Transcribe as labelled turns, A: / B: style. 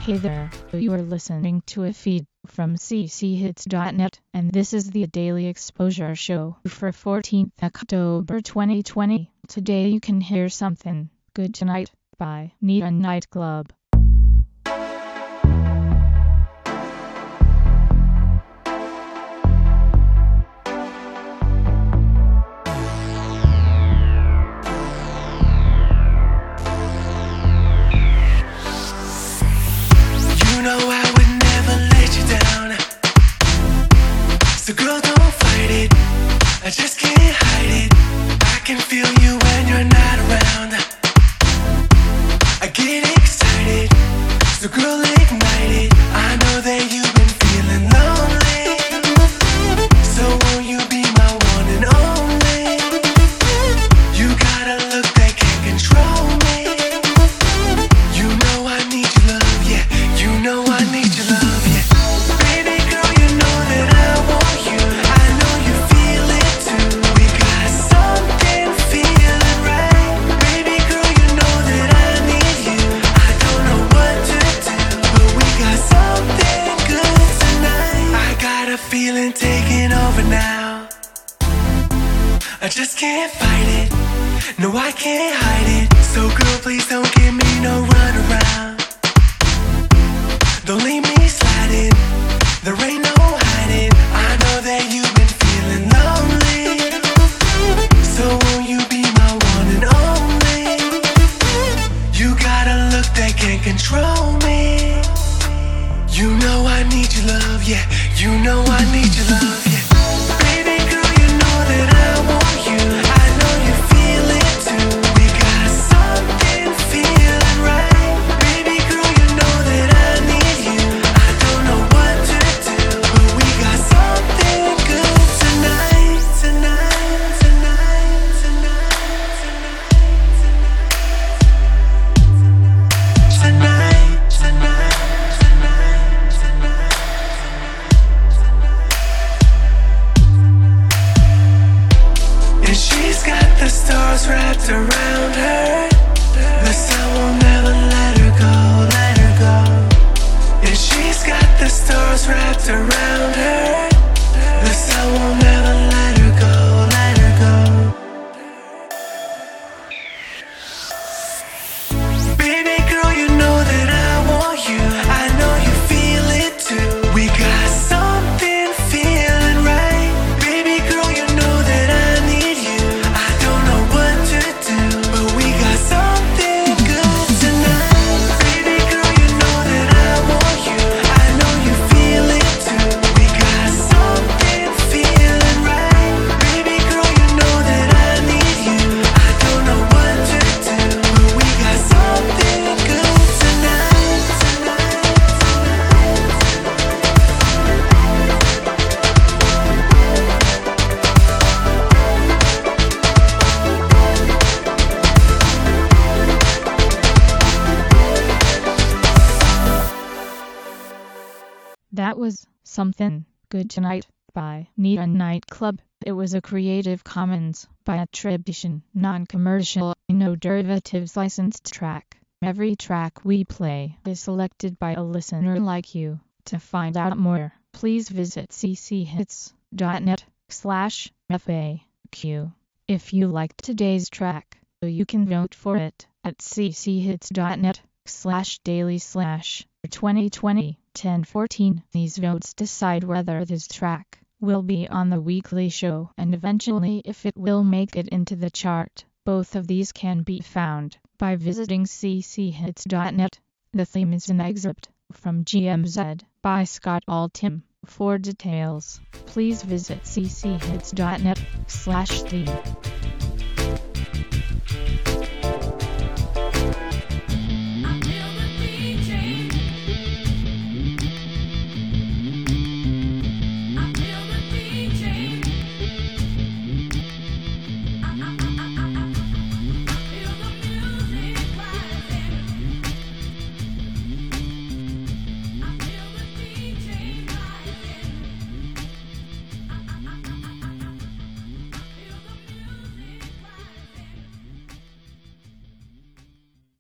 A: Hey there, you are listening to a feed from cchits.net, and this is the Daily Exposure Show for 14th October 2020. Today you can hear Something Good Tonight by Neon Nightclub.
B: So girl, don't fight it, I just can't hide it. I can feel you when you're not around. I get excited, so girl, ignite it. I know that you've been feeling lonely, so won't you be my one and only? You got a look that can't control me. You know I need your love, yeah. You know I need your love, yeah. Baby girl, you know that I want you. I know you feel it too. We got something feeling right. Baby girl, you know that I need you. I don't know what to do, but we got something good tonight. I got a feeling taking over now. I just can't fight it. No, I can't hide it. So girl, please don't give me no runaround. Don't leave me sliding. There ain't no hiding. I know that you've been feeling lonely, so won't you be my one and only? You got a look that can't control me. You know I need your love, yeah. You know I need your love, yeah. Baby girl, you know that I want you. I know you feel it too. We got something feeling right. Baby girl, you know that I need you. I don't know what to do, but we got something good tonight, tonight, tonight, tonight, tonight, tonight, tonight, tonight, tonight. And she's got the stars wrapped around her. The sun will never let her go, let her go. And she's got the stars wrapped around her. The sun will never let her go, let her go. Baby girl, you know that I want you. I know you feel it too. We got something feeling right. Baby girl, you know that I need you. I don't know what to do, but we got something good tonight. Baby girl, you know that I want you. I know you feel it too. We got something feeling right. Baby girl, you know that I need you. I don't know what to do, but we got something good tonight, tonight,
A: That was Something Good Tonight by Neon Nightclub. It was a Creative Commons by attribution, non-commercial, no derivatives licensed track. Every track we play is selected by a listener like you. To find out more, please visit cchits.net/FAQ. If you liked today's track, you can vote for it at cchits.net/daily/2020-1014. These votes decide whether this track will be on the weekly show and eventually if it will make it into the chart. Both of these can be found by visiting cchits.net. The theme is an excerpt from GMZ by Scott Altham. For details, please visit cchits.net/theme.